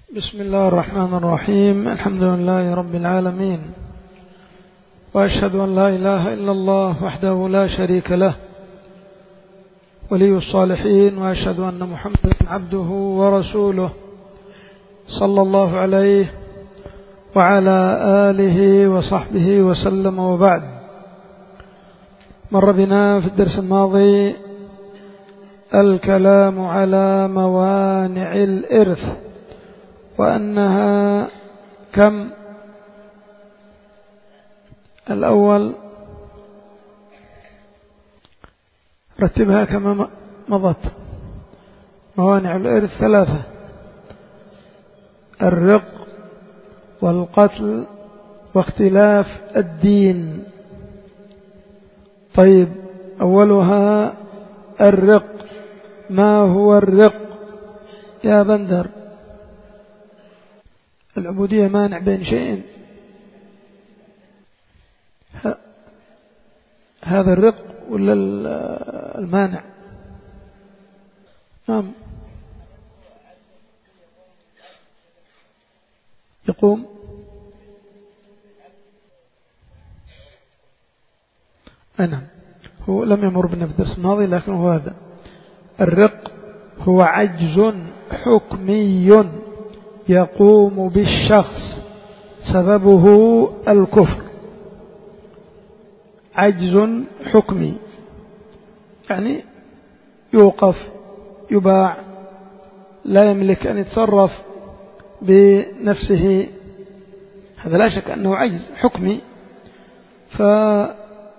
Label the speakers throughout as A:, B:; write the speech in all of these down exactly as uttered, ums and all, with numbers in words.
A: بسم الله الرحمن الرحيم. الحمد لله رب العالمين، وأشهد أن لا إله إلا الله وحده لا شريك له ولي الصالحين، وأشهد أن محمدا عبده ورسوله صلى الله عليه وعلى آله وصحبه وسلم. وبعد، مر بنا في الدرس الماضي الكلام على موانع الإرث، وأنها كم؟ الأول رتبها كما مضت. موانع الإرث ثلاثة: الرق والقتل واختلاف الدين. طيب، أولها الرق. ما هو الرق يا بندر؟ العبودية مانع بين شيئين، هذا الرق ولا المانع؟ نعم، يقوم نعم. هو لم يمر بنا في الدرس الماضي، لكن هو هذا الرق هو عجز حكمي يقوم بالشخص سببه الكفر. عجز حكمي يعني يوقف، يباع، لا يملك أن يتصرف بنفسه، هذا لا شك أنه عجز حكمي، فيترتب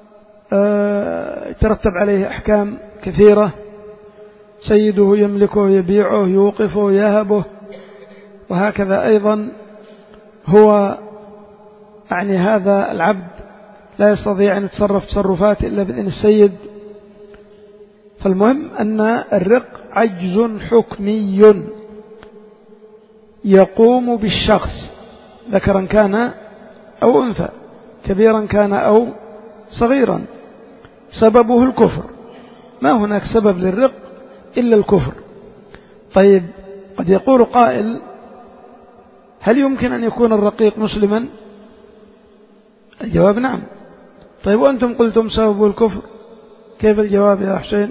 A: عليه أحكام كثيرة. سيده يملكه، يبيعه، يوقفه، يهبه، وهكذا أيضا هو يعني هذا العبد لا يستطيع أن يتصرف تصرفات إلا بإذن السيد. فالمهم أن الرق عجز حكمي يقوم بالشخص، ذكرا كان أو أنثى، كبيرا كان أو صغيرا، سببه الكفر. ما هناك سبب للرق إلا الكفر. طيب، قد يقول قائل: هل يمكن أن يكون الرقيق مسلما؟ الجواب نعم. طيب، وأنتم قلتم سبب الكفر، كيف الجواب يا حسين؟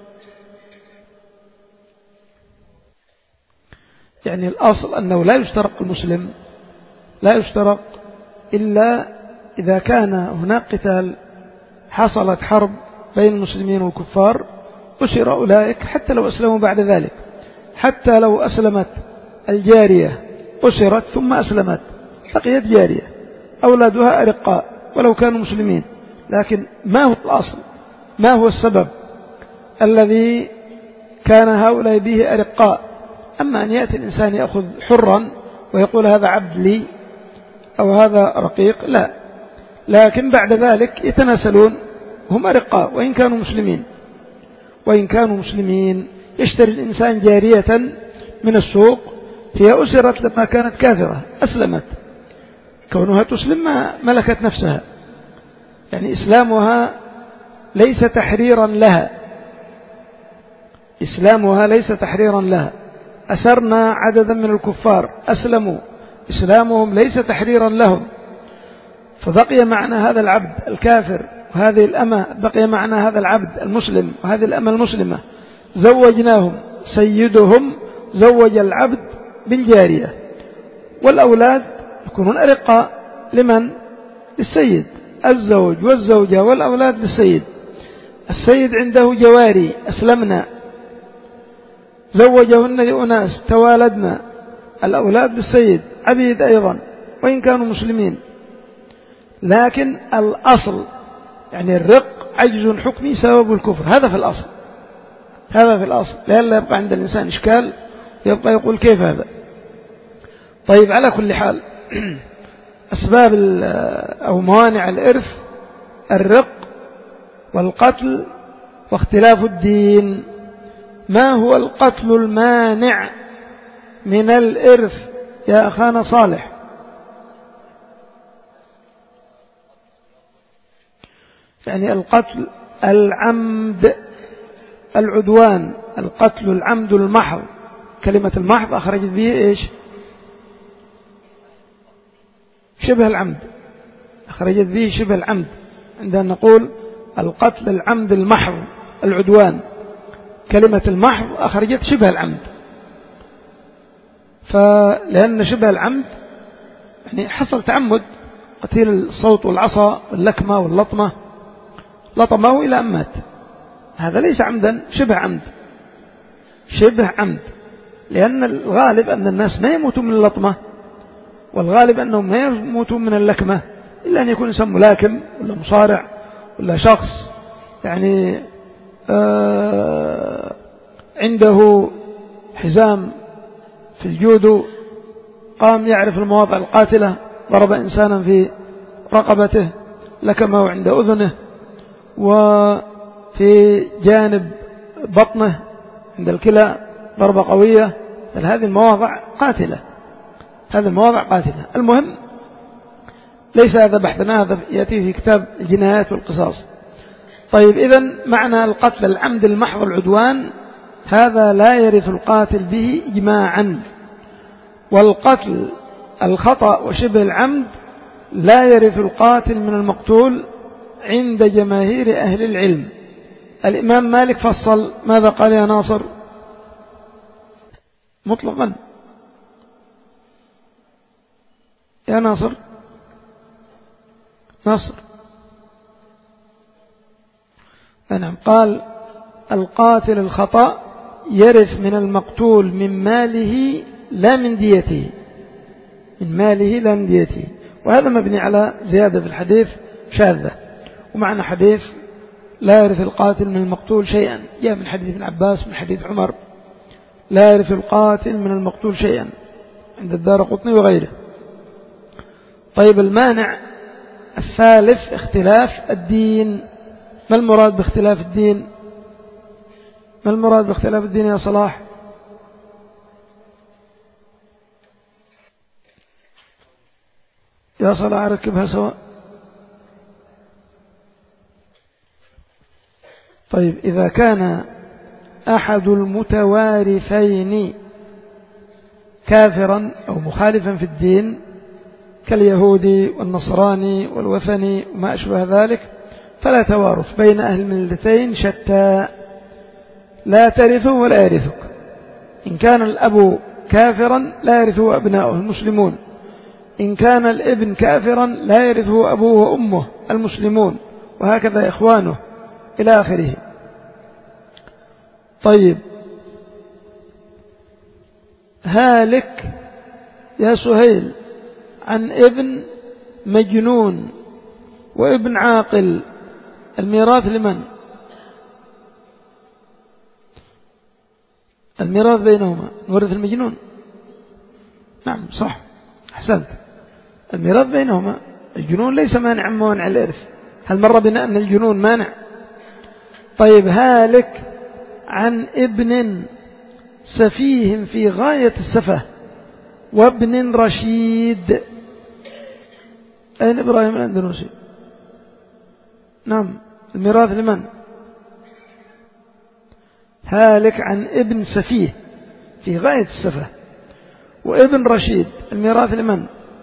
A: يعني الأصل أنه لا يشترط المسلم، لا يشترط إلا إذا كان هناك قتال، حصلت حرب بين المسلمين والكفار، أسر أولئك حتى لو أسلموا بعد ذلك. حتى لو أسلمت الجارية، أسرت ثم أسلمت، بقيت جارية، أولادها أرقاء ولو كانوا مسلمين. لكن ما هو الأصل؟ ما هو السبب الذي كان هؤلاء به أرقاء؟ أما أن يأتي الإنسان يأخذ حرا ويقول هذا عبد لي أو هذا رقيق، لا. لكن بعد ذلك يتناسلون، هم أرقاء وإن كانوا مسلمين. وإن كانوا مسلمين يشتري الإنسان جارية من السوق، هي أسرت لما كانت كافرة، أسلمت، كونها تسلم ما ملكت نفسها، يعني إسلامها ليس تحريرا لها، إسلامها ليس تحريرا لها. أسرنا عددا من الكفار، أسلموا، إسلامهم ليس تحريرا لهم، فبقي معنا هذا العبد الكافر وهذه الأمة، بقي معنا هذا العبد المسلم وهذه الأمة المسلمة، زوجناهم، سيدهم زوج العبد بالجارية، والأولاد يكونون أرقاء لمن؟ للسيد. الزوج والزوجة والأولاد للسيد. السيد عنده جواري أسلمنا، زوجهن لأناس، توالدنا، الأولاد للسيد، عبيد أيضا وإن كانوا مسلمين. لكن الأصل يعني الرق عجز حكمي سبب الكفر، هذا في الأصل، هذا في الأصل، لألا يبقى عند الإنسان إشكال يبقى يقول كيف هذا. طيب، على كل حال أسباب أو موانع الإرث الرق والقتل واختلاف الدين. ما هو القتل المانع من الإرث يا أخانا صالح؟ يعني القتل العمد، العدوان، القتل العمد المحض. كلمة المحض أخرجت به إيش؟ شبه العمد، أخرجت به شبه العمد، عندما نقول القتل العمد المحض العدوان، كلمة المحض أخرجت شبه العمد، فلأن شبه العمد يعني حصل تعمد، قتيل الصوت والعصا واللكمة واللطمة لطمه إلى أن مات، هذا ليس عمدا، شبه عمد، شبه عمد، لأن الغالب أن الناس ما يموتون من اللطمة، والغالب أنهم ما يموتون من اللكمة إلا أن يكون إنسان ملاكم ولا مصارع ولا شخص يعني آه عنده حزام في الجودو، قام يعرف المواضع القاتلة، ضرب إنسانا في رقبته، لكمه عند أذنه وفي جانب بطنه عند الكلى ضربة قوية، هذه المواضع قاتلة، هذه المواضع قاتلة. المهم ليس هذا بحثنا، هذا يأتي في كتاب الجنايات والقصاص. طيب إذن معنى القتل العمد المحض العدوان هذا لا يرث القاتل به إجماعا، والقتل الخطأ وشبه العمد لا يرث القاتل من المقتول عند جماهير أهل العلم. الإمام مالك فصل، ماذا قال يا ناصر؟ مطلقا يا ناصر، ناصر نعم، قال القاتل الخطأ يرث من المقتول من ماله لا من ديته، من ماله لا من ديته، وهذا مبني على زيادة في الحديث شاذة، ومعنى حديث لا يرث القاتل من المقتول شيئا جاء من حديث ابن عباس من حديث عمر، لا يرث القاتل من المقتول شيئا عند الدارقطني وغيره. طيب المانع الثالث اختلاف الدين. ما المراد باختلاف الدين؟ ما المراد باختلاف الدين يا صلاح؟ يا صلاح ركبها سواء. طيب إذا كان أحد المتوارثين كافرا أو مخالفا في الدين كاليهودي والنصراني والوثني وما أشبه ذلك فلا توارث بين أهل الملتين شتى، لا ترثه ولا يرثك. إن كان الأب كافرا لا يرثه أبناؤه المسلمون، إن كان الابن كافرا لا يرثه أبوه وأمه المسلمون، وهكذا إخوانه إلى آخره. طيب هالك يا سهيل عن ابن مجنون وابن عاقل، الميراث لمن؟ الميراث بينهما، نورث المجنون. نعم صح أحسنت، الميراث بينهما، الجنون ليس مانع من موانع الإرث، هل مر بنا أن الجنون مانع؟ طيب هالك عن ابن سفيه في غاية السفه وابن رشيد، أين إبراهيم الأندلسي؟ نعم الميراث لمن؟ هالك عن ابن سفيه في غاية السفه وابن رشيد، الميراث لمن؟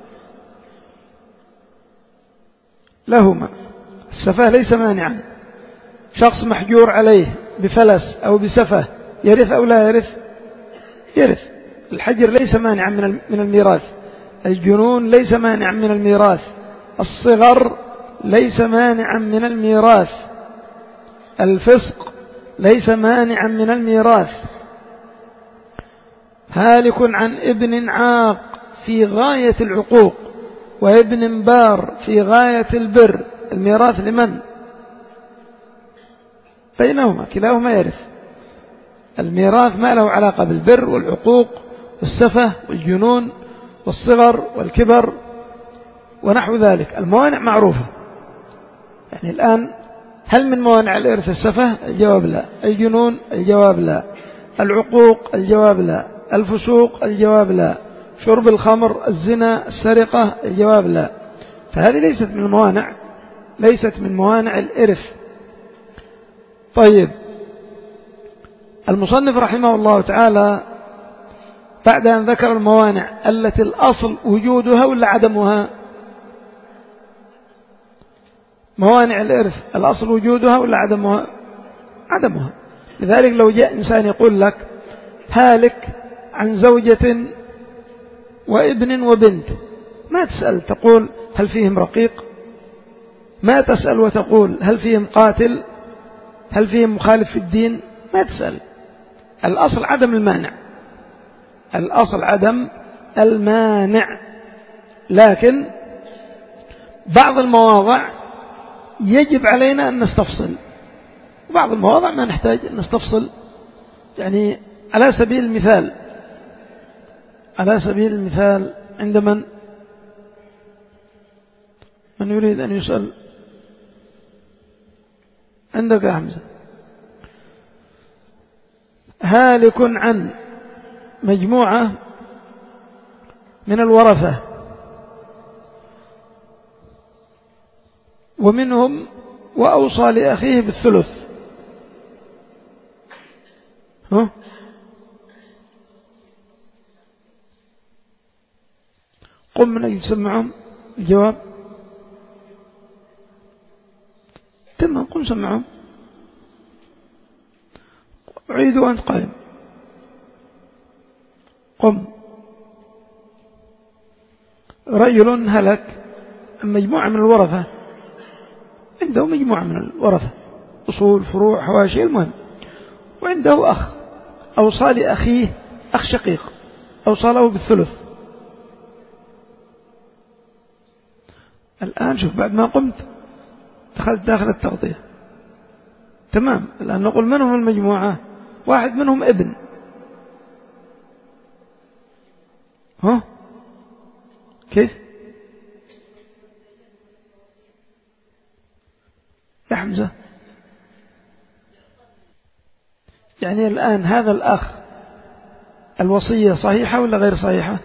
A: لهما. السفه ليس مانعا، شخص محجور عليه بفلس أو بسفه يرث أو لا يرث؟ يرث. الحجر ليس مانعا من الميراث، الجنون ليس مانعا من الميراث، الصغر ليس مانعا من الميراث، الفسق ليس مانعا من الميراث. هالك عن ابن عاق في غاية العقوق وابن بار في غاية البر، الميراث لمن؟ بينهما، كلاهما يرث. الميراث ما له علاقة بالبر والعقوق والسفه والجنون والصغر والكبر ونحو ذلك. الموانع معروفة، يعني الآن هل من موانع الإرث السفه؟ الجواب لا. الجنون؟ الجواب لا. العقوق؟ الجواب لا. الفسوق؟ الجواب لا. شرب الخمر، الزنا، السرقة؟ الجواب لا. فهذه ليست من الموانع، ليست من موانع الإرث. طيب المصنف رحمه الله تعالى بعد أن ذكر الموانع التي الأصل وجودها ولا عدمها؟ موانع الإرث الأصل وجودها ولا عدمها؟ عدمها. لذلك لو جاء إنسان يقول لك هالك عن زوجة وابن وبنت، ما تسأل تقول هل فيهم رقيق، ما تسأل وتقول هل فيهم قاتل، هل فيهم مخالف في الدين، ما تسأل. الأصل عدم المانع، الأصل عدم المانع. لكن بعض المواضع يجب علينا أن نستفصل، وبعض المواضع ما نحتاج أن نستفصل. يعني على سبيل المثال على سبيل المثال عند من من يريد أن يسأل؟ عندك يا حمزة. هالك عن مجموعة من الورثة ومنهم وأوصى لأخيه بالثلث، ها؟ قم من أجل سمعهم الجواب. تمام، قم سمعهم. عيد وأنت قائم. قم. رجل هلك مجموعة من الورثة، عنده مجموعة من الورثة أصول فروع حواشي، المهم، وعنده أخ أوصى لأخيه، أخ شقيق أوصى له بالثلث. الآن شوف، بعد ما قمت دخلت داخل التغطية، تمام. الآن نقول من هم المجموعة؟ واحد منهم ابن، ها كيف يا حمزة؟ يعني الآن هذا الأخ الوصية صحيحة ولا غير صحيحة؟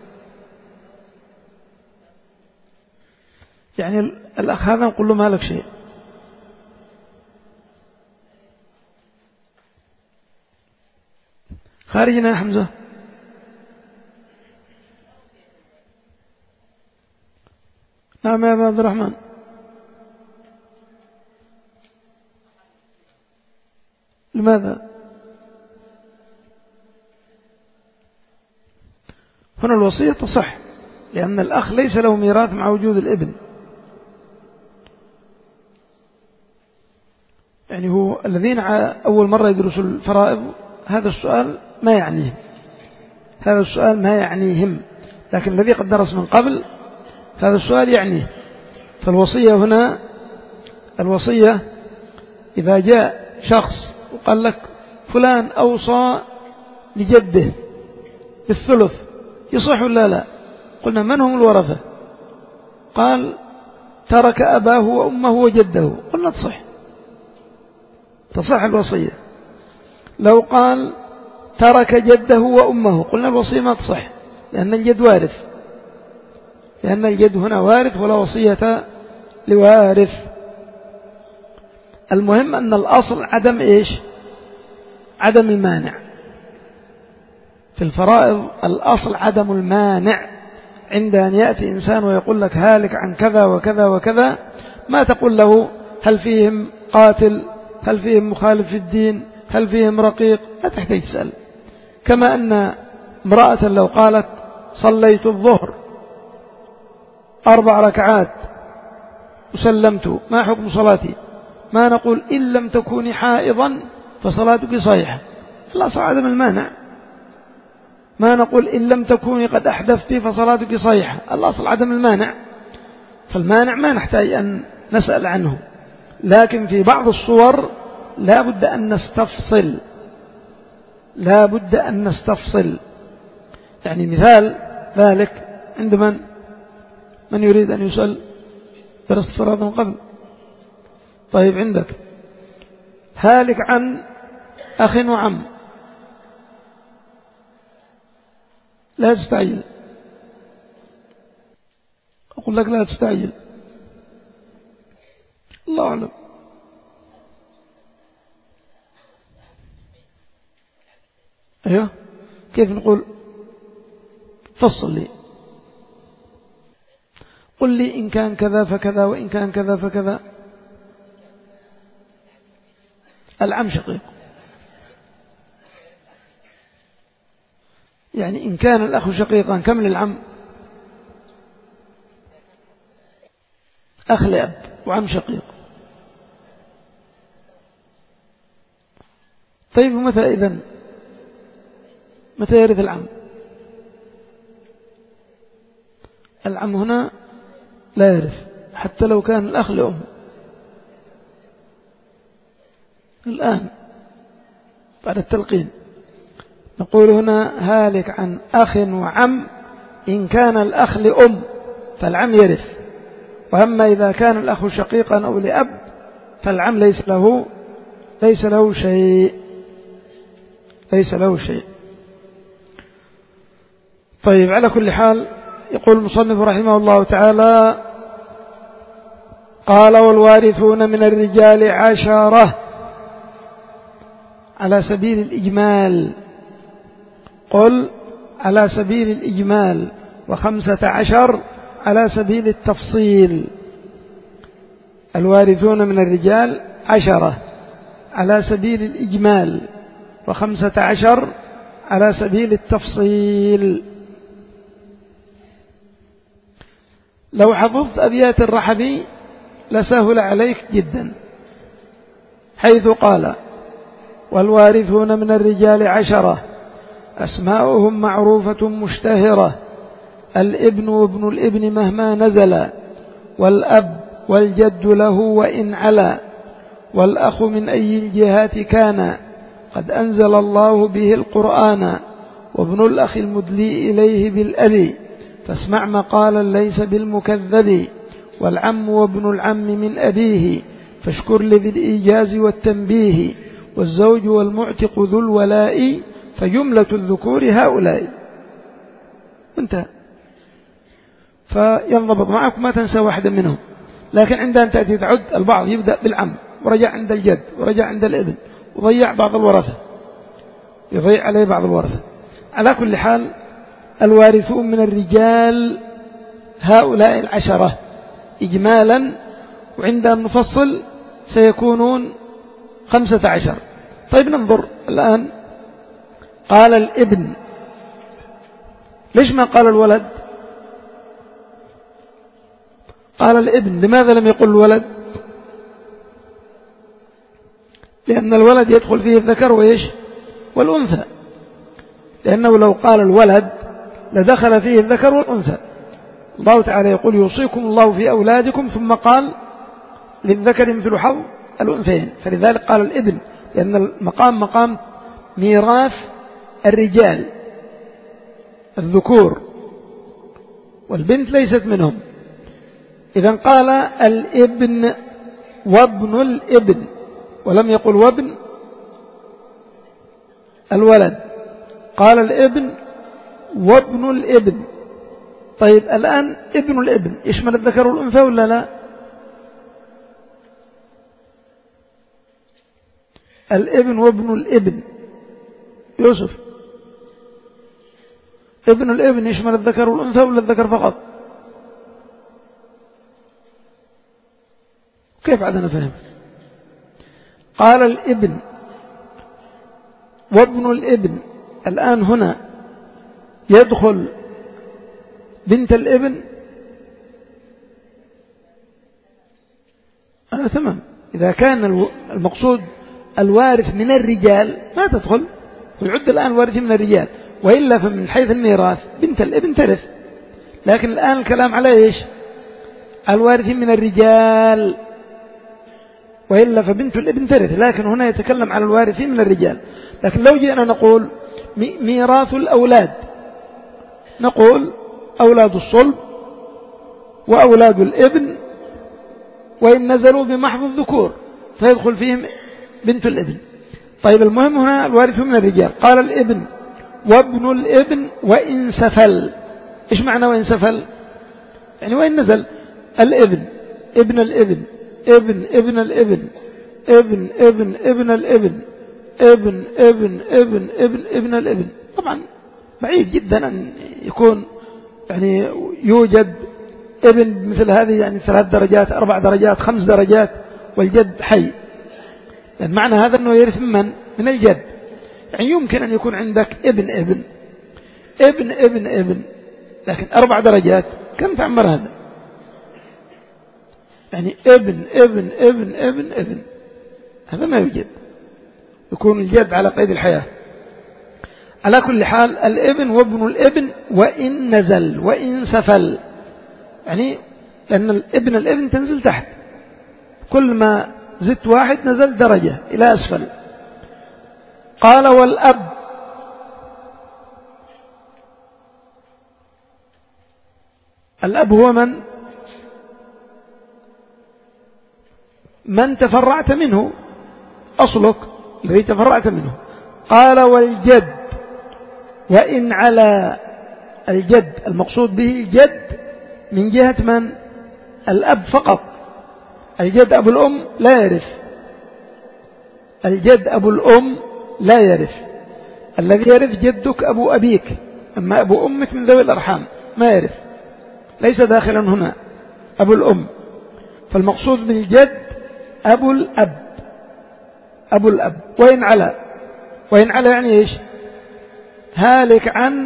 A: يعني الأخ هذا نقول له ما لك شيء، خارجنا يا حمزة. نعم يا عبد الرحمن. لماذا؟ هنا الوصية تصح، لأن الأخ ليس له ميراث مع وجود الابن. يعني هو الذين أول مرة يدرسوا الفرائض هذا السؤال ما يعنيهم، هذا السؤال ما يعنيهم، لكن الذي قد درس من قبل هذا السؤال يعنيه. فالوصية هنا، الوصية إذا جاء شخص وقال لك فلان أوصى لجده بالثلث، يصح ولا لا؟ قلنا من هم الورثة؟ قال ترك أباه وأمه وجده، قلنا تصح، تصح الوصية. لو قال ترك جده وأمه، قلنا الوصية ما تصح، لأن الجد وارث، لأن الجد هنا وارث ولا وصية لوارث. المهم أن الأصل عدم إيش؟ عدم المانع في الفرائض. الأصل عدم المانع. عند أن يأتي إنسان ويقول لك هالك عن كذا وكذا وكذا، ما تقول له هل فيهم قاتل، هل فيهم مخالف في الدين، هل فيهم رقيق، لا تحتاج تسأل. كما أن امرأة لو قالت صليت الظهر أربع ركعات وسلمت، ما حكم صلاتي؟ ما نقول إن لم تكوني حائضا فصلاتك صحيحة، الأصل عدم المانع. ما نقول إن لم تكوني قد أحدثت فصلاتك صحيحة، الأصل عدم المانع. فالمانع ما نحتاج أن نسأل عنه، لكن في بعض الصور لا بد أن نستفصل، لا بد أن نستفصل. يعني مثال ذلك عند من من يريد أن يسأل؟ درست فرض من قبل. طيب عندك هالك عن أخ وعم، لا تستعجل، أقول لك لا تستعجل، الله أعلم. أيوه، كيف نقول؟ فصل لي، قل لي إن كان كذا فكذا وإن كان كذا فكذا. العم شقيق. يعني إن كان الأخ شقيقا كم للعم؟ أخ لأب وعم شقيق. طيب ومتى إذن متى يرث العم؟ العم هنا لا يرث حتى لو كان الأخ لأم. الآن بعد التلقين نقول هنا هالك عن أخ وعم إن كان الأخ لأم فالعم يرث، وأما إذا كان الأخ شقيقا أو لأب فالعم ليس له ليس له شيء ليس له شيء. طيب على كل حال يقول المصنف رحمه الله تعالى قال والوارثون من الرجال عشرة على سبيل الإجمال، قل على سبيل الإجمال، وخمسة عشر على سبيل التفصيل. الوارثون من الرجال عشرة على سبيل الإجمال، وخمسة عشر على سبيل التفصيل. لو حفظت أبيات الرحبي لسهل عليك جدا، حيث قال والوارثون من الرجال عشرة أسماؤهم معروفة مشتهرة، الابن وابن الابن مهما نزل، والأب والجد له وإن علا، والأخ من أي الجهات كان قد أنزل الله به القرآن، وابن الأخ المدلي إليه بالأبي فاسمع مقالا ليس بالمكذب، والعم وابن العم من أبيه فاشكر لذي الإيجاز والتنبيه، والزوج والمعتق ذو الولاء فجملة الذكور هؤلاء. انتهى. فينضبط معك ما تنسى واحدا منهم، لكن عندما تأتي تعد البعض يبدأ بالعم ورجع عند الجد ورجع عند الابن وضيع بعض الورثة، يضيع عليه بعض الورثة. على كل حال الوارثون من الرجال هؤلاء العشرة إجمالا، وعندما نفصل سيكونون خمسة عشر. طيب ننظر الآن. قال الابن، ليش ما قال الولد؟ قال الابن، لماذا لم يقل الولد؟ لأن الولد يدخل فيه الذكر وإيش والأنثى، لأنه لو قال الولد لدخل فيه الذكر والأنثى. الله تعالى يقول يوصيكم الله في أولادكم، ثم قال للذكر مثل حظ الأنثيين، فلذلك قال الابن، لأن المقام مقام ميراث الرجال الذكور، والبنت ليست منهم. إذن قال الابن وابن الابن، ولم يقل وابن الولد، قال الابن وابن الابن. طيب الآن ابن الابن يشمل الذكر والأنثى ولا لا؟ الابن وابن الابن يوسف، ابن الابن يشمل الذكر والأنثى ولا الذكر فقط؟ كيف عاد أنا فهم؟ قال الابن وابن الابن، الآن هنا يدخل بنت الابن. آه تمام. إذا كان المقصود الوارث من الرجال ما تدخل، ويعد الآن وارث من الرجال، وإلا فمن حيث الميراث بنت الابن ترث. لكن الآن الكلام على إيش؟ الوارث من الرجال، وإلا فبنت الابن ترث، لكن هنا يتكلم على الوارث من الرجال. لكن لو جئنا نقول ميراث الأولاد، نقول أولاد الصلب وأولاد الابن، وإن نزلوا بمحض الذكور فيدخل فيهم بنت الابن. طيب المهم هنا الوارث من الرجال. قال الابن وابن الابن وإن سفل. إيش معنى وإن سفل؟ يعني وإن نزل الابن ابن الابن ابن ابن الابن ابن ابن ابن الابن ابن ابن ابن ابن ابن الابن. طبعا بعيد جدا أن يكون يعني يوجد ابن مثل هذه، يعني ثلاث درجات أربع درجات خمس درجات والجد حي. يعني معنى هذا أنه يرث من من الجد. يعني يمكن أن يكون عندك ابن ابن ابن ابن ابن لكن أربع درجات، كم تعمر هذا؟ يعني ابن ابن ابن ابن ابن هذا ما يوجد، يكون الجد على قيد الحياة. على كل حال الابن وابن الابن وإن نزل وإن سفل، يعني لأن الابن الابن تنزل تحت، كل ما زدت واحد نزل درجة إلى أسفل. قال والأب، الأب هو من من تفرعت منه، أصلك الذي تفرعت منه. قال والجد وإن على، الجد المقصود به الجد من جهة من؟ الأب فقط. الجد أبو الأم لا يرث، الجد أبو الأم لا يرث. الذي يرث جدك أبو أبيك، أما أبو أمك من ذوي الأرحام ما يرث، ليس داخلا هنا أبو الأم. فالمقصود بالجد أبو الأب، أبو الأب. وإن على، وإن على يعني إيش؟ هالك عن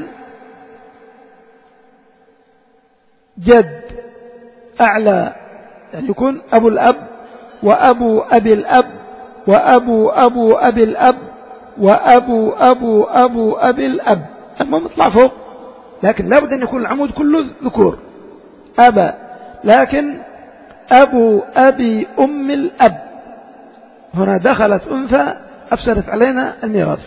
A: جد أعلى، يعني يكون أبو الأب وأبو أبي الأب وأبو أبو أبي الأب وأبو أبو أبو أبي الأب، المهم اطلع فوق، لكن لا بد أن يكون العمود كله ذكور أبا، لكن أبو أبي أم الأب، هنا دخلت أنثى أفسدت علينا الميراث،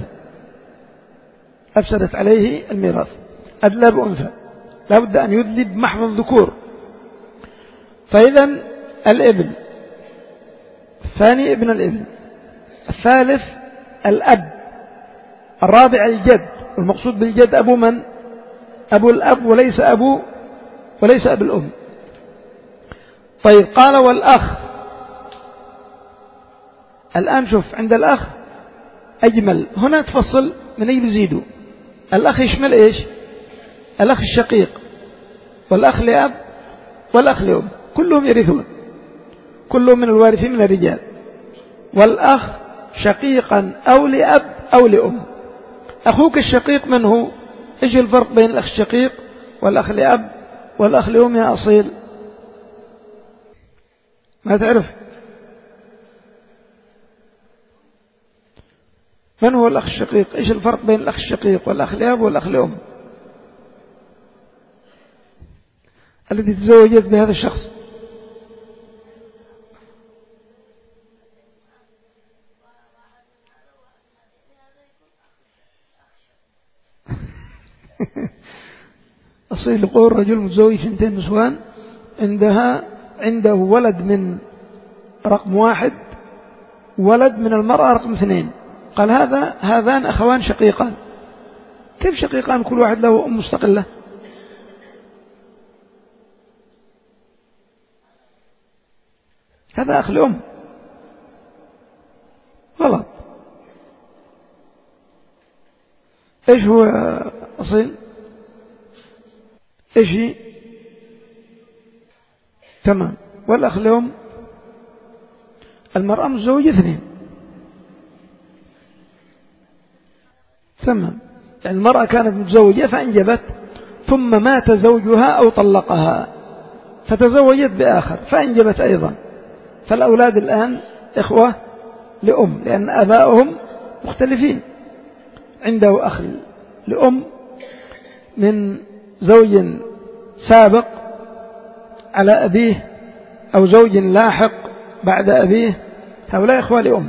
A: أفسدت عليه الميراث. أدلى بأنثى لا بد أن يدلي بمحض الذكور. فإذا الابن، الثاني ابن الابن، الثالث الأب، الرابع الجد، والمقصود بالجد أبو من؟ أبو الأب وليس أبو وليس أبو الأم. طيب قال والأخ. الآن شوف عند الأخ أجمل، هنا تفصل من أي بزيدوا. الأخ يشمل إيش؟ الأخ الشقيق والأخ لأب والأخ لأم، كلهم يرثون، كلهم من الوارثين من الرجال. والأخ شقيقا أو لأب أو لأم. أخوك الشقيق من هو؟ إيش الفرق بين الأخ الشقيق والأخ لأب والأخ لأم يا أصيل؟ ما تعرف من هو الأخ الشقيق؟ إيش الفرق بين الأخ الشقيق والأخ لأب والأخ لأم؟ الذي تزوجت بهذا الشخص. أصيل يقول رجل متزوج ثنتين نسوان، عندها عنده ولد من رقم واحد ولد من المرأة رقم اثنين. قال هذا هذان أخوان شقيقان. كيف شقيقان كل واحد له أم مستقلة؟ هذا أخ لأم، غلط. إيش هو أصيل؟ إيش هي؟ تمام. والأخ لأم المرأة متزوجة اثنين، تمام. يعني المرأة كانت متزوجة فأنجبت، ثم مات زوجها أو طلقها فتزوجت بآخر فأنجبت أيضا، فالأولاد الآن إخوة لأم لأن آباؤهم مختلفين. عنده أخ لأم من زوج سابق على أبيه أو زوج لاحق بعد أبيه، هؤلاء إخوة لأم.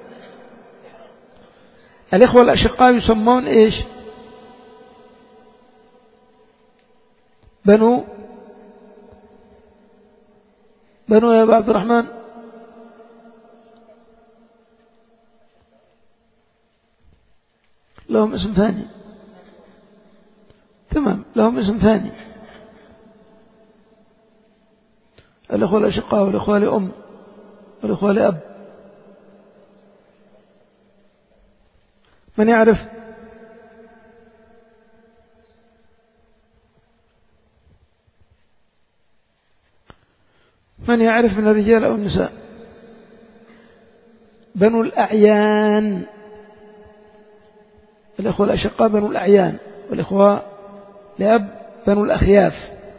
A: الإخوة الأشقاء يسمون إيش؟ بنو بنو يا عبد الرحمن، لهم اسم ثاني، تمام، لهم اسم ثاني. الإخوة الأشقاء والإخوة لأم والإخوة لأب. من يعرف؟ من يعرف من الرجال أو النساء؟ بنو الأعيان، الإخوة الأشقاء بنو الأعيان، والإخوة لأب بنو الأخياف.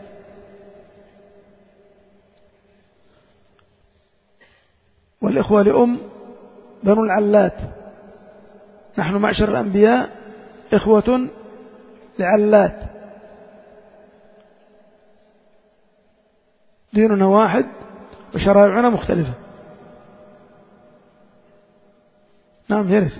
A: والإخوة لأم بنو العلات. نحن معشر الأنبياء إخوة لعلات، ديننا واحد وشرائعنا مختلفة. نعم يرث.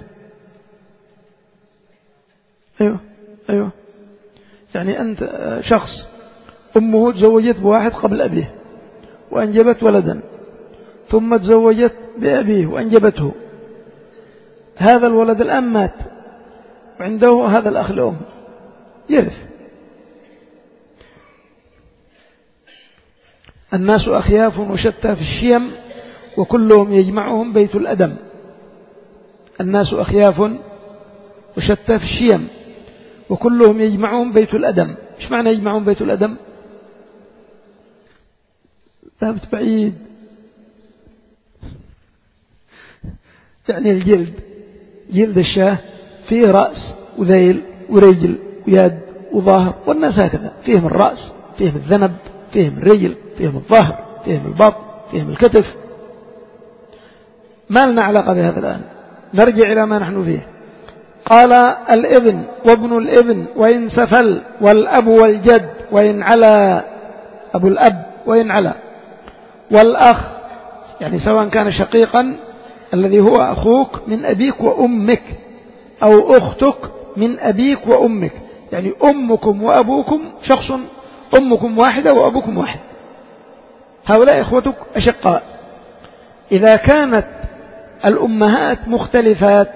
A: أيوة أيوة يعني أنت شخص أمه تزوجت بواحد قبل أبيه وأنجبت ولدا، ثم تزوجت بأبيه وأنجبته، هذا الولد الآن مات وعنده هذا الأخ لأم، يرث. الناس أخياف وشتى في الشيم وكلهم يجمعهم بيت الأدم. الناس أخياف وشتى في الشيم وكلهم يجمعهم بيت الأدم. إيش معنى يجمعهم بيت الأدم؟ ذهبت بعيد. يعني الجلد، جلد الشاه فيه رأس وذيل ورجل ويد وظهر، والناس هكذا، فيهم الرأس، فيهم الذنب، فيهم الرجل، فيهم الظهر، فيهم البطن، فيهم الكتف. ما لنا علاقة بهذا الآن، نرجع إلى ما نحن فيه. قال الابن وابن الابن وإن سفل، والأب والجد وإن علا، أبو الأب وإن علا، والأخ يعني سواء كان شقيقا الذي هو أخوك من أبيك وأمك، أو أختك من أبيك وأمك، يعني أمكم وأبوكم شخص، أمكم واحدة وأبوكم واحد، هؤلاء إخوتك أشقاء. إذا كانت الأمهات مختلفات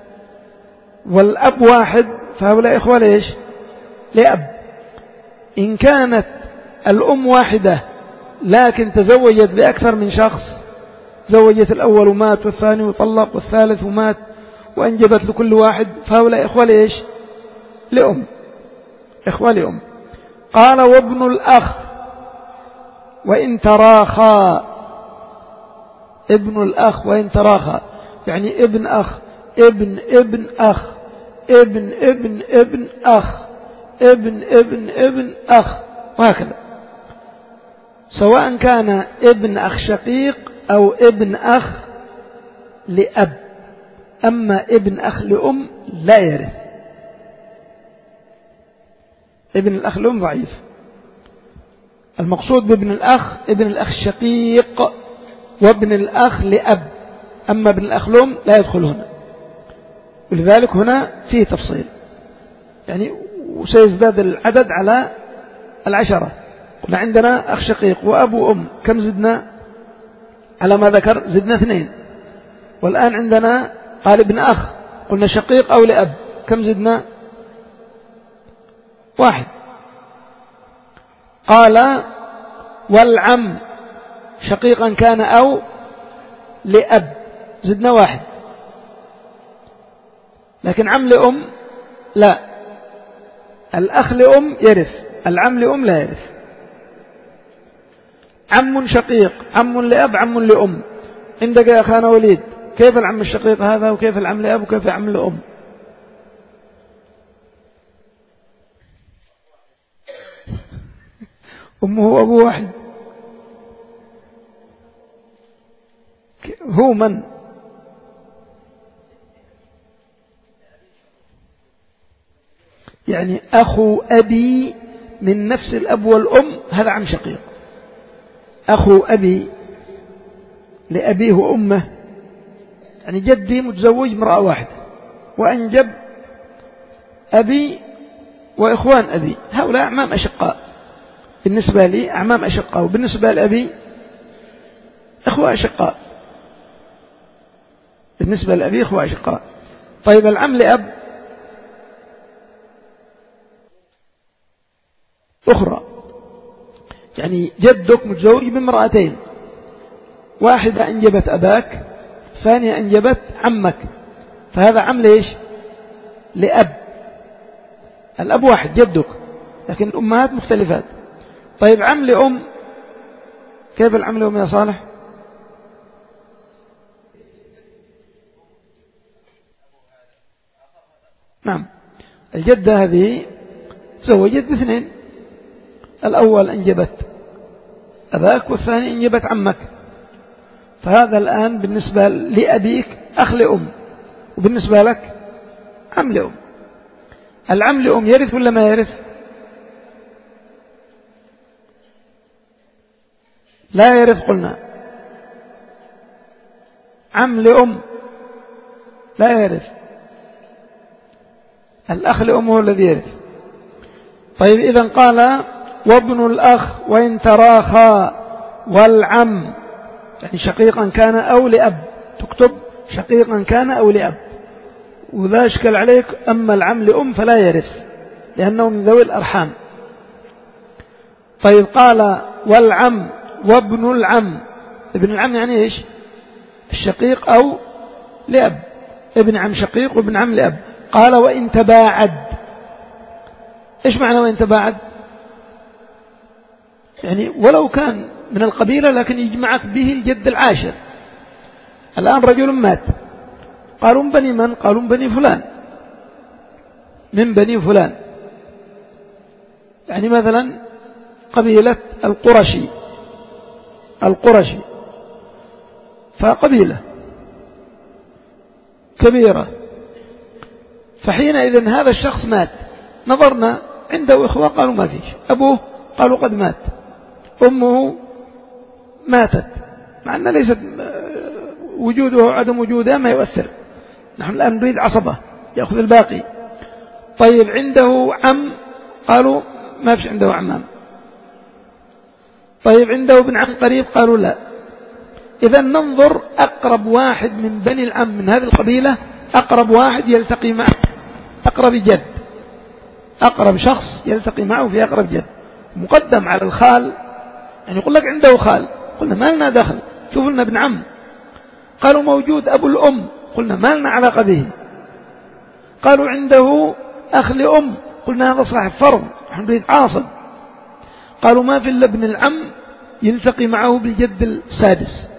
A: والأب واحد فهؤلاء إخوة ليش؟ لأب. إن كانت الأم واحدة لكن تزوجت بأكثر من شخص، زوجت الأول ومات والثاني وطلق والثالث ومات وأنجبت لكل واحد، فهؤلاء إخوة ليش؟ لأم، إخوة لأم. قال وابن الأخ وإن تراخى، ابن الأخ وإن تراخى يعني ابن أخ، ابن ابن أخ، ابن ابن ابن أخ، ابن ابن ابن أخ، وهكذا، سواء كان ابن أخ شقيق أو ابن أخ لأب. أما ابن أخ لأم لا يرث. ابن الأخ لأم ضعيف. المقصود بابن الأخ ابن الأخ الشقيق وابن الأخ لأب، أما ابن الأخ لأم لا يدخل هنا. ولذلك هنا فيه تفصيل يعني، وسيزداد العدد على العشرة. قلنا عندنا أخ شقيق وأب وأم، كم زدنا؟ على ما ذكر زدنا اثنين. والآن عندنا قال ابن أخ، قلنا شقيق أو لأب، كم زدنا؟ واحد. قال والعم شقيقا كان أو لأب، زدنا واحد. لكن عم لأم لا، الأخ لأم يرث، العم لأم لا يرث. عم شقيق، عم لأب، عم لأم. عندك يا أخانا وليد، كيف العم الشقيق هذا وكيف العم لأب وكيف العم لأم؟ أمه وأبوه واحد. هو من؟ يعني أخو أبي من نفس الأب والأم، هذا عم شقيق. أخو أبي لأبيه وأمه، يعني جدي متزوج امرأة واحدة وأنجب أبي وإخوان أبي، هؤلاء أعمام أشقاء. بالنسبة لي أعمام أشقاء، وبالنسبة لأبي إخوة أشقاء، بالنسبة لأبي إخوة أشقاء. طيب العم لأب أخرى، يعني جدك متزوج بامرأتين، واحدة أنجبت أباك، ثانية أنجبت عمك، فهذا عم ليش؟ لأب. الأب واحد جدك، لكن الأمهات مختلفات. طيب عم لأم، كيف العم لأم يا صالح؟ نعم. الجدة هذه تزوجت باثنين، الأول أنجبت أباك والثاني أنجبت عمك، فهذا الآن بالنسبة لأبيك أخ لأم، وبالنسبة لك عم لأم. العم لأم يرث ولا ما يرث؟ لا يرث قلنا. عم لأم لا يرث، الأخ لأم هو الذي يرث. طيب إذن قال وابن الأخ وإن تراخى والعم، يعني شقيقا كان أو لأب، تكتب شقيقا كان أو لأب، وذا أشكل عليك. أما العم لأم فلا يرث لأنه من ذوي الأرحام. طيب قال والعم وابن العم، ابن العم يعني إيش؟ الشقيق أو لأب، ابن عم شقيق وابن عم لأب. قال وإن تباعد، إيش معنى وإن تباعد؟ يعني ولو كان من القبيلة لكن يجمعك به الجد العاشر. الآن رجل مات، قالوا من بني من؟ قالوا من بني فلان، من بني فلان، يعني مثلا قبيلة القرشي، القرشي فقبيلة كبيرة. فحينئذ هذا الشخص مات، نظرنا عنده إخوة قالوا ما فيش، أبوه قالوا قد مات، أمه ماتت، مع أن ليست وجوده وعدم وجوده ما يؤثر، نحن الآن نريد عصبة يأخذ الباقي. طيب عنده عم، قالوا ما فيش عنده عمام. طيب عنده ابن عم قريب، قالوا لا. إذا ننظر أقرب واحد من بني العم من هذه القبيلة، أقرب واحد يلتقي معه، أقرب جد، أقرب شخص يلتقي معه في أقرب جد، مقدم على الخال. يعني يقول لك عنده خال، قلنا ما لنا دخل، شوف لنا ابن عم. قالوا موجود أبو الأم، قلنا ما لنا علاقة به. قالوا عنده أخ لأم، قلنا هذا صاحب فرض، نحن نريد عاصب. قالوا ما في إلا ابن العم يلتقي معه بالجد السادس،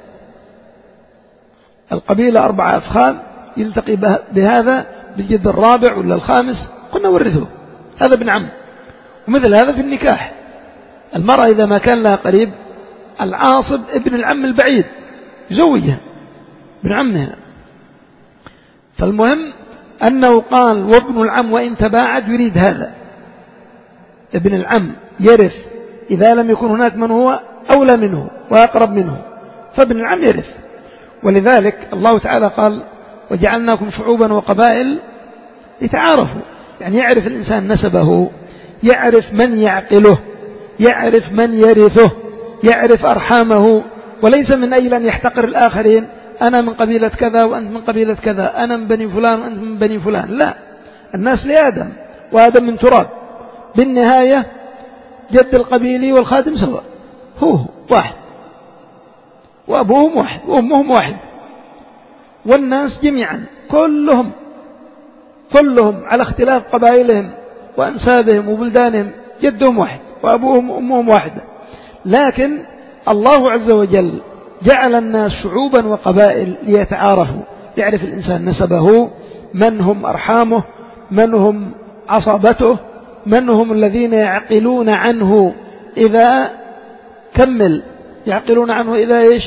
A: القبيلة أربعة أفخام، يلتقي بهذا بالجد الرابع ولا الخامس، قلنا ورثه، هذا ابن عم. ومثل هذا في النكاح، المرأة إذا ما كان لها قريب، العاصب ابن العم البعيد يزوجها ابن عمها. فالمهم أنه قال وابن العم وإن تباعد، يريد هذا ابن العم يرث إذا لم يكن هناك من هو أولى منه وأقرب منه، فابن العم يرث. ولذلك الله تعالى قال وجعلناكم شعوبا وقبائل لتعارفوا، يعني يعرف الإنسان نسبه، يعرف من يعقله، يعرف من يرثه، يعرف أرحامه، وليس من أجل أن يحتقر الآخرين، أنا من قبيلة كذا وأنت من قبيلة كذا، أنا من بني فلان وأنت من بني فلان، لا، الناس لآدم وآدم من تراب، بالنهاية جد القبيلي والخادم سواء، هو واحد، وأبوهم واحد وأمهم واحد، والناس جميعا كلهم كلهم على اختلاف قبائلهم وأنسابهم وبلدانهم، جدهم واحد وأبوهم وأمهم واحدة. لكن الله عز وجل جعل الناس شعوبا وقبائل ليتعارفوا، يعرف الإنسان نسبه، من هم أرحامه، من هم عصبته، من هم الذين يعقلون عنه إذا كمل، يعقلون عنه إذا إيش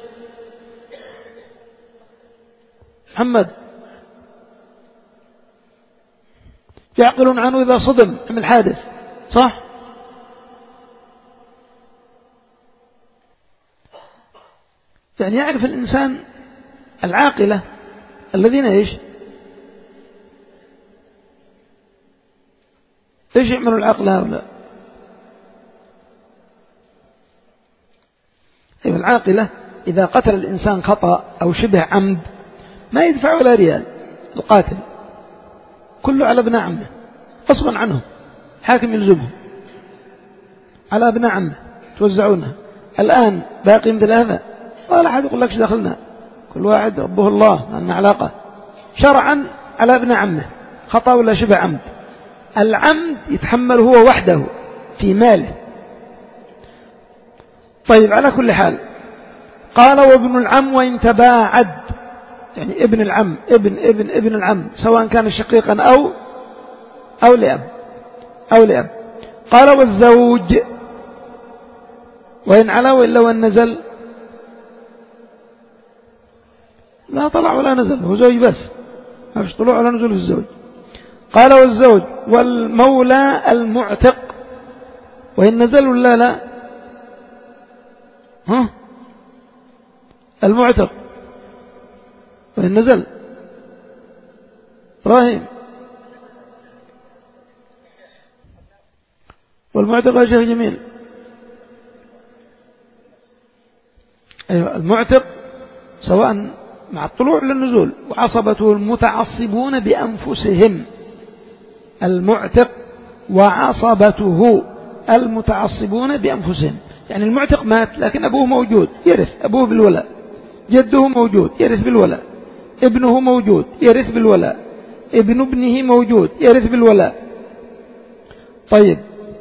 A: محمد، يعقلون عنه إذا صدم من حادث، صح؟ يعني يعرف الإنسان العاقلة الذين إيش إيش يعملوا العقل هؤلاء؟ طيب العاقلة إذا قتل الإنسان خطأ أو شبه عمد ما يدفع ولا ريال، القاتل كله على ابن عمه غصبا عنهم، حاكم يلزمهم على ابن عمه توزعونها. الآن باقي مثل هذا ولا أحد يقول لك دخلنا، كل واحد ربه الله، ما لنا علاقة، شرعا على ابن عمه خطأ ولا شبه عمد. العمد يتحمل هو وحده في ماله. طيب على كل حال قال وابن العم وإن تباعد، يعني ابن العم ابن ابن ابن العم سواء كان شقيقا أو أو لأب أو لأب. قال والزوج وإن علا وإلا وإن نزل، لا طلع ولا نزل، هو زوج بس، ما فيش طلوع ولا نزول في الزوج. قال والزوج والمولى المعتق وإن نزل ولا لا؟ ها المعتق وإن نزل. إبراهيم والمعتق يا شيخ جميل. أيوة المعتق سواء مع الطلوع للنزول. وعصبته المتعصبون بأنفسهم، المعتق وعصبته المتعصبون بأنفسهم، يعني المعتق مات لكن أبوه موجود يرث أبوه بالولاء، جده موجود يرث بالولاء، ابنه موجود يرث بالولاء، ابن ابنه موجود يرث بالولاء. طيب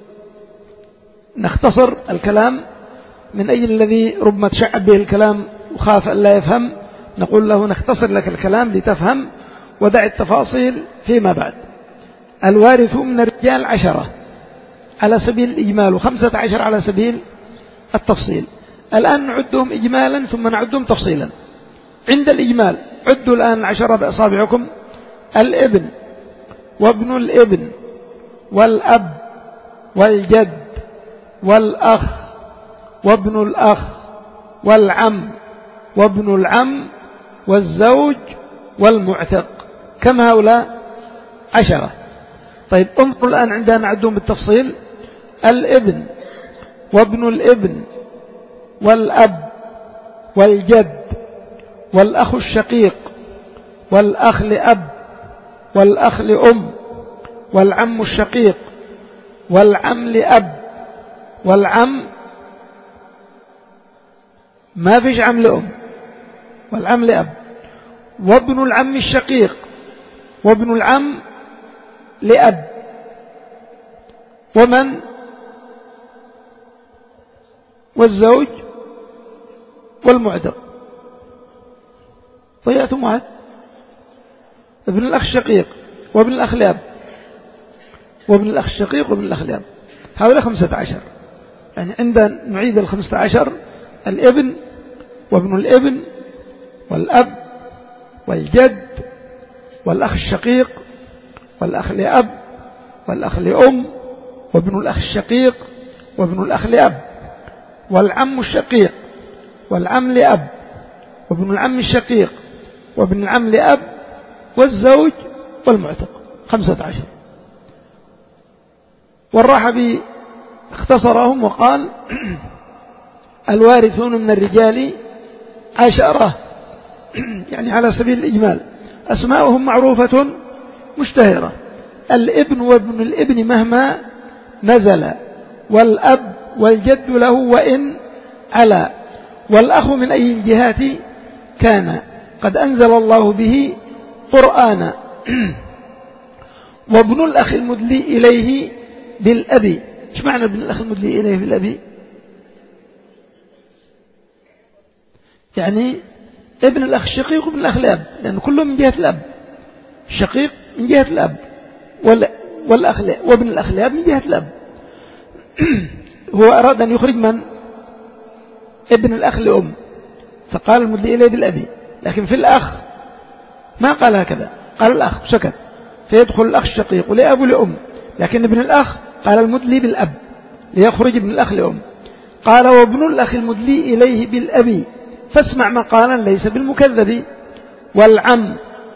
A: نختصر الكلام من أجل الذي ربما تشعب به الكلام وخاف أن لا يفهم، نقول له نختصر لك الكلام لتفهم ودع التفاصيل فيما بعد. الوارث من الرجال عشرة على سبيل الإجمال وخمسة عشر على سبيل التفصيل. الآن نعدهم إجمالا ثم نعدهم تفصيلا. عند الإجمال عدوا الآن عشرة بأصابعكم: الابن وابن الابن والأب والجد والأخ وابن الأخ والعم وابن العم والزوج والمعتق. كم هؤلاء؟ عشرة. طيب انظروا الآن عندنا نعدهم بالتفصيل: الابن وابن الابن والأب والجد والأخ الشقيق والأخ لأب والأخ لأم والعم الشقيق والعم لأب والعم ما فيش عم لأم والعم لأب وابن العم الشقيق وابن العم لأب ومن والزوج والمعتق. ضيعتم واحد: ابن الأخ الشقيق وابن الأخ لأب وابن الأخ الشقيق وابن الأخ لأب. هؤلاء خمسة عشر. يعني عندنا نعيد الخمسة عشر: الابن وابن الابن والأب والجد والأخ الشقيق والأخ لأب والأخ لأم وابن الأخ الشقيق وابن الأخ لأب والعم الشقيق والعم لأب وابن العم الشقيق وابن العم لأب والزوج والمعتق. خمسة عشر. والرحبي اختصرهم وقال: الوارثون من الرجال عشرة، يعني على سبيل الإجمال. أسماؤهم معروفة مشتهرة: الابن وابن الابن مهما نزل، والأب والجد له وإن علا، والأخ من أي الجهات كان قد أنزل الله به قرآنا، وابن الأخ المدلي إليه بالأبي. ايش معنى ابن الأخ المدلي إليه بالأبي؟ يعني ابن الأخ الشقيق وابن الأخ الأب، لأن كلهم من جهة الأب. الشقيق من جهة الأب والأخ وابن الأخ الأب من جهة الأب. هو أراد أن يخرج من؟ ابن الأخ لأم، فقال المدلي إليه بالأبي. لكن في الأخ ما قال هكذا، قال الأخ سكت، فيدخل الأخ الشقيق ولأب ولأم. لكن ابن الأخ قال المدلي بالأب ليخرج ابن الأخ لأم. قال: وابن الأخ المدلي إليه بالأبي، فاسمع مقالا ليس بالمكذب. والعم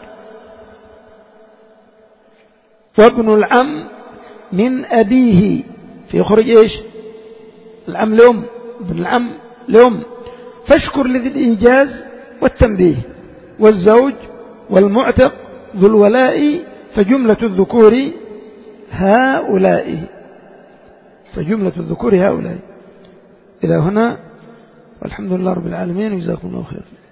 A: وابن العم من أبيه، فيخرج إيش؟ العم لأم، ابن العم لأم. فاشكر لذي الإيجاز والتنبيه. والزوج والمعتق ذو الولاء، فجملة الذكور هؤلاء فجملة الذكور هؤلاء. إلى هنا، والحمد لله رب العالمين، وجزاكم الله خير.